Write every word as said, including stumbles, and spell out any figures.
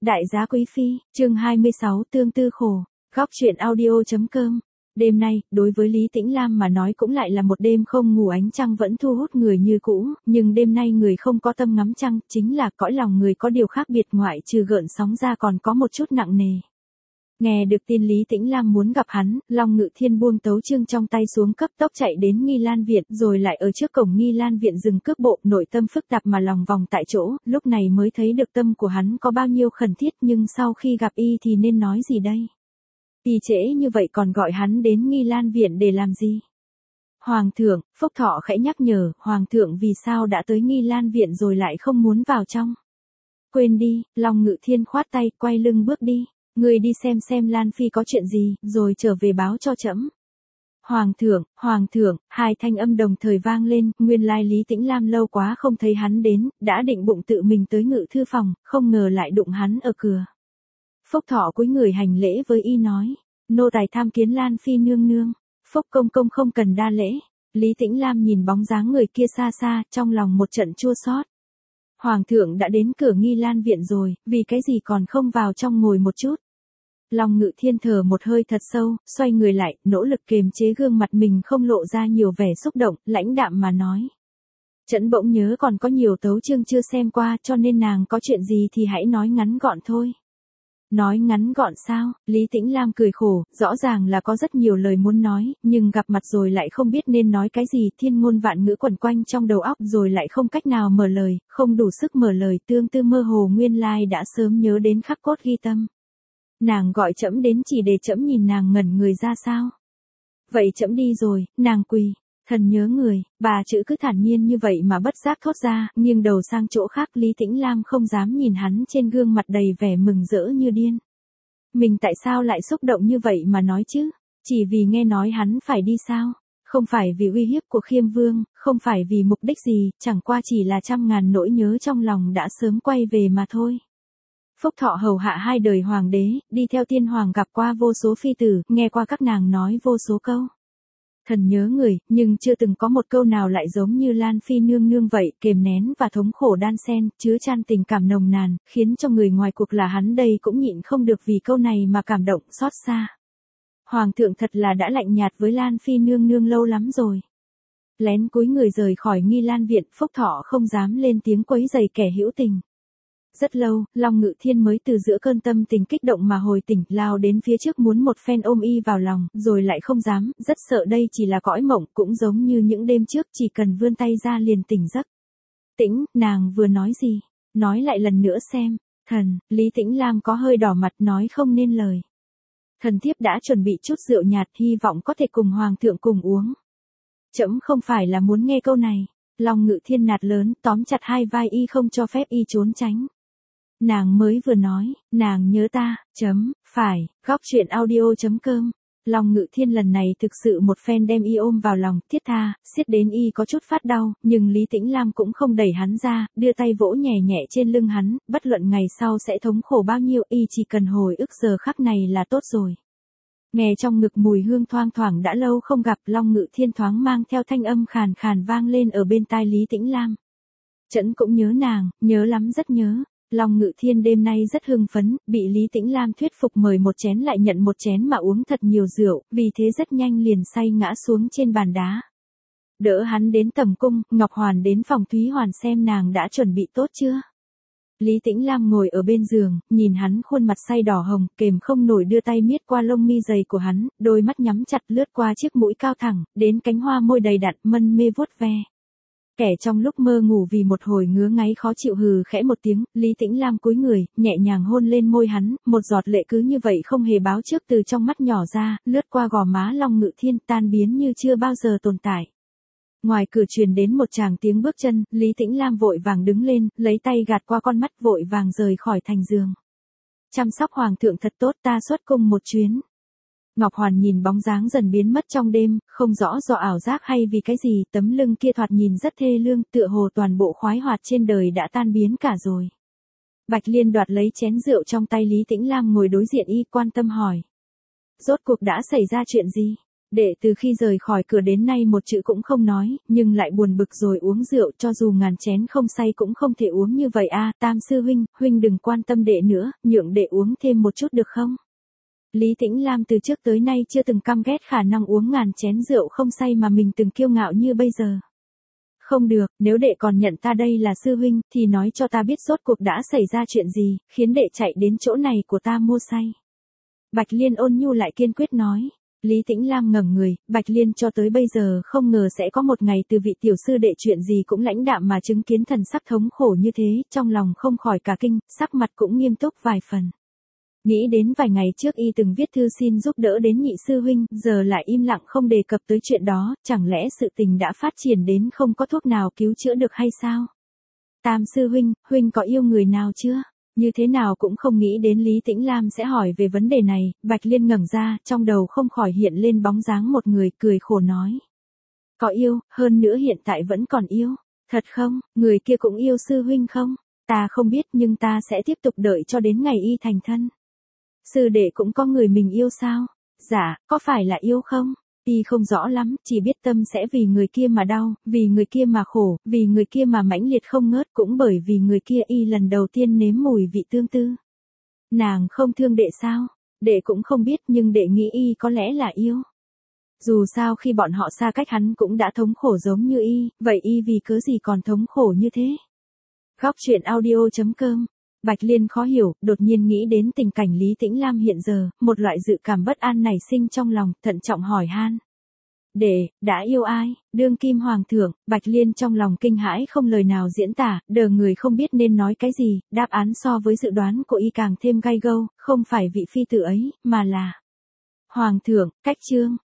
Đại giá quý phi, chương hai mươi sáu tương tư khổ, góc truyện audio.com. Đêm nay, đối với Lý Tĩnh Lam mà nói cũng lại là một đêm không ngủ, ánh trăng vẫn thu hút người như cũ, nhưng đêm nay người không có tâm ngắm trăng, chính là cõi lòng người có điều khác biệt, ngoại trừ gợn sóng ra còn có một chút nặng nề. Nghe được tin Lý Tĩnh Lam muốn gặp hắn, Long Ngự Thiên buông tấu chương trong tay xuống, cấp tốc chạy đến Nghi Lan Viện, rồi lại ở trước cổng Nghi Lan Viện dừng cước bộ, nội tâm phức tạp mà lòng vòng tại chỗ, lúc này mới thấy được tâm của hắn có bao nhiêu khẩn thiết, nhưng sau khi gặp y thì nên nói gì đây? Y trễ như vậy còn gọi hắn đến Nghi Lan Viện để làm gì? Hoàng thượng, Phúc Thọ khẽ nhắc nhở, Hoàng thượng vì sao đã tới Nghi Lan Viện rồi lại không muốn vào trong? Quên đi, Long Ngự Thiên khoát tay, quay lưng bước đi. Người đi xem xem Lan Phi có chuyện gì, rồi trở về báo cho trẫm. Hoàng thượng, Hoàng thượng, hai thanh âm đồng thời vang lên, nguyên lai Lý Tĩnh Lam lâu quá không thấy hắn đến, đã định bụng tự mình tới ngự thư phòng, không ngờ lại đụng hắn ở cửa. Phúc Thọ cúi người hành lễ với y nói, nô tài tham kiến Lan Phi nương nương. Phúc công công không cần đa lễ. Lý Tĩnh Lam nhìn bóng dáng người kia xa xa, trong lòng một trận chua xót. Hoàng thượng đã đến cửa Nghi Lan Viện rồi, vì cái gì còn không vào trong ngồi một chút? Long Ngự Thiên thở một hơi thật sâu, xoay người lại, nỗ lực kiềm chế gương mặt mình không lộ ra nhiều vẻ xúc động, lãnh đạm mà nói. Trẫm bỗng nhớ còn có nhiều tấu chương chưa xem qua, cho nên nàng có chuyện gì thì hãy nói ngắn gọn thôi. Nói ngắn gọn sao? Lý Tĩnh Lam cười khổ, rõ ràng là có rất nhiều lời muốn nói, nhưng gặp mặt rồi lại không biết nên nói cái gì, thiên ngôn vạn ngữ quẩn quanh trong đầu óc rồi lại không cách nào mở lời, không đủ sức mở lời, tương tư mơ hồ, nguyên lai đã sớm nhớ đến khắc cốt ghi tâm. Nàng gọi trẫm đến chỉ để trẫm nhìn nàng ngẩn người ra sao? Vậy trẫm đi rồi, nàng quỳ. Thần nhớ người, bà chữ cứ thản nhiên như vậy mà bất giác thốt ra, nghiêng đầu sang chỗ khác. Lý Tĩnh Lam không dám nhìn hắn, trên gương mặt đầy vẻ mừng rỡ như điên. Mình tại sao lại xúc động như vậy mà nói chứ? Chỉ vì nghe nói hắn phải đi sao? Không phải vì uy hiếp của Khiêm Vương, không phải vì mục đích gì, chẳng qua chỉ là trăm ngàn nỗi nhớ trong lòng đã sớm quay về mà thôi. Phúc Thọ hầu hạ hai đời hoàng đế, đi theo tiên hoàng, gặp qua vô số phi tử, nghe qua các nàng nói vô số câu. Thần nhớ người, nhưng chưa từng có một câu nào lại giống như Lan Phi nương nương vậy, kềm nén và thống khổ đan xen, chứa chan tình cảm nồng nàn, khiến cho người ngoài cuộc là hắn đây cũng nhịn không được vì câu này mà cảm động xót xa. Hoàng thượng thật là đã lạnh nhạt với Lan Phi nương nương lâu lắm rồi. Lén cúi người rời khỏi Nghi Lan Viện, Phúc Thọ không dám lên tiếng quấy rầy kẻ hữu tình. Rất lâu, Long Ngự Thiên mới từ giữa cơn tâm tình kích động mà hồi tỉnh, lao đến phía trước muốn một phen ôm y vào lòng, rồi lại không dám, rất sợ đây chỉ là cõi mộng, cũng giống như những đêm trước, chỉ cần vươn tay ra liền tỉnh giấc. Tĩnh, nàng vừa nói gì? Nói lại lần nữa xem. Thần, Lý Tĩnh Lam có hơi đỏ mặt nói không nên lời. Thần thiếp đã chuẩn bị chút rượu nhạt, hy vọng có thể cùng Hoàng thượng cùng uống. Trẫm không phải là muốn nghe câu này. Long Ngự Thiên nạt lớn, tóm chặt hai vai y không cho phép y trốn tránh. Nàng mới vừa nói, nàng nhớ ta, chấm, phải, góc truyện audio.com. Long Ngự Thiên lần này thực sự một phen đem y ôm vào lòng, thiết tha, siết đến y có chút phát đau, nhưng Lý Tĩnh Lam cũng không đẩy hắn ra, đưa tay vỗ nhẹ nhẹ trên lưng hắn, bất luận ngày sau sẽ thống khổ bao nhiêu, y chỉ cần hồi ức giờ khắc này là tốt rồi. Nghe trong ngực mùi hương thoang thoảng đã lâu không gặp, Long Ngự Thiên thoáng mang theo thanh âm khàn khàn vang lên ở bên tai Lý Tĩnh Lam. Trẫm cũng nhớ nàng, nhớ lắm rất nhớ. Long Ngự Thiên đêm nay rất hưng phấn, bị Lý Tĩnh Lam thuyết phục mời một chén lại nhận một chén mà uống thật nhiều rượu, vì thế rất nhanh liền say ngã xuống trên bàn đá. Đỡ hắn đến tầm cung, Ngọc Hoàn đến phòng Thúy Hoàn xem nàng đã chuẩn bị tốt chưa. Lý Tĩnh Lam ngồi ở bên giường, nhìn hắn khuôn mặt say đỏ hồng, kềm không nổi đưa tay miết qua lông mi dày của hắn, đôi mắt nhắm chặt lướt qua chiếc mũi cao thẳng, đến cánh hoa môi đầy đặn, mân mê vuốt ve. Kẻ trong lúc mơ ngủ vì một hồi ngứa ngáy khó chịu hừ khẽ một tiếng, Lý Tĩnh Lam cúi người, nhẹ nhàng hôn lên môi hắn, một giọt lệ cứ như vậy không hề báo trước từ trong mắt nhỏ ra, lướt qua gò má Long Ngự Thiên, tan biến như chưa bao giờ tồn tại. Ngoài cửa truyền đến một tràng tiếng bước chân, Lý Tĩnh Lam vội vàng đứng lên, lấy tay gạt qua con mắt, vội vàng rời khỏi thành giường. Chăm sóc Hoàng thượng thật tốt, ta xuất cung một chuyến. Ngọc Hoàn nhìn bóng dáng dần biến mất trong đêm, không rõ do ảo giác hay vì cái gì, tấm lưng kia thoạt nhìn rất thê lương, tựa hồ toàn bộ khoái hoạt trên đời đã tan biến cả rồi. Bạch Liên đoạt lấy chén rượu trong tay Lý Tĩnh Lam ngồi đối diện y, quan tâm hỏi. Rốt cuộc đã xảy ra chuyện gì? Đệ từ khi rời khỏi cửa đến nay một chữ cũng không nói, nhưng lại buồn bực rồi uống rượu, cho dù ngàn chén không say cũng không thể uống như vậy a. Tam sư huynh, huynh đừng quan tâm đệ nữa, nhượng đệ uống thêm một chút được không? Lý Tĩnh Lam từ trước tới nay chưa từng căm ghét khả năng uống ngàn chén rượu không say mà mình từng kiêu ngạo như bây giờ. Không được, nếu đệ còn nhận ta đây là sư huynh, thì nói cho ta biết rốt cuộc đã xảy ra chuyện gì, khiến đệ chạy đến chỗ này của ta mua say. Bạch Liên ôn nhu lại kiên quyết nói. Lý Tĩnh Lam ngẩng người, Bạch Liên cho tới bây giờ không ngờ sẽ có một ngày từ vị tiểu sư đệ chuyện gì cũng lãnh đạm mà chứng kiến thần sắc thống khổ như thế, trong lòng không khỏi cả kinh, sắc mặt cũng nghiêm túc vài phần. Nghĩ đến vài ngày trước y từng viết thư xin giúp đỡ đến nhị sư huynh, giờ lại im lặng không đề cập tới chuyện đó, chẳng lẽ sự tình đã phát triển đến không có thuốc nào cứu chữa được hay sao? Tam sư huynh, huynh có yêu người nào chưa? Như thế nào cũng không nghĩ đến Lý Tĩnh Lam sẽ hỏi về vấn đề này, Bạch Liên ngẩng ra, trong đầu không khỏi hiện lên bóng dáng một người, cười khổ nói. Có yêu, hơn nữa hiện tại vẫn còn yêu. Thật không, người kia cũng yêu sư huynh không? Ta không biết nhưng ta sẽ tiếp tục đợi cho đến ngày y thành thân. Sư đệ cũng có người mình yêu sao? Dạ, có phải là yêu không? Y không rõ lắm, chỉ biết tâm sẽ vì người kia mà đau, vì người kia mà khổ, vì người kia mà mãnh liệt không ngớt, cũng bởi vì người kia y lần đầu tiên nếm mùi vị tương tư. Nàng không thương đệ sao? Đệ cũng không biết nhưng đệ nghĩ y có lẽ là yêu. Dù sao khi bọn họ xa cách hắn cũng đã thống khổ giống như y, vậy y vì cớ gì còn thống khổ như thế? Góc truyện audio chấm com. Bạch Liên khó hiểu, đột nhiên nghĩ đến tình cảnh Lý Tĩnh Lam hiện giờ, một loại dự cảm bất an nảy sinh trong lòng, thận trọng hỏi han. Đệ, đã yêu ai? Đương kim hoàng thượng. Bạch Liên trong lòng kinh hãi không lời nào diễn tả, đờ người không biết nên nói cái gì, đáp án so với dự đoán của y càng thêm gay gâu, không phải vị phi tử ấy, mà là Hoàng thượng. Cách chương.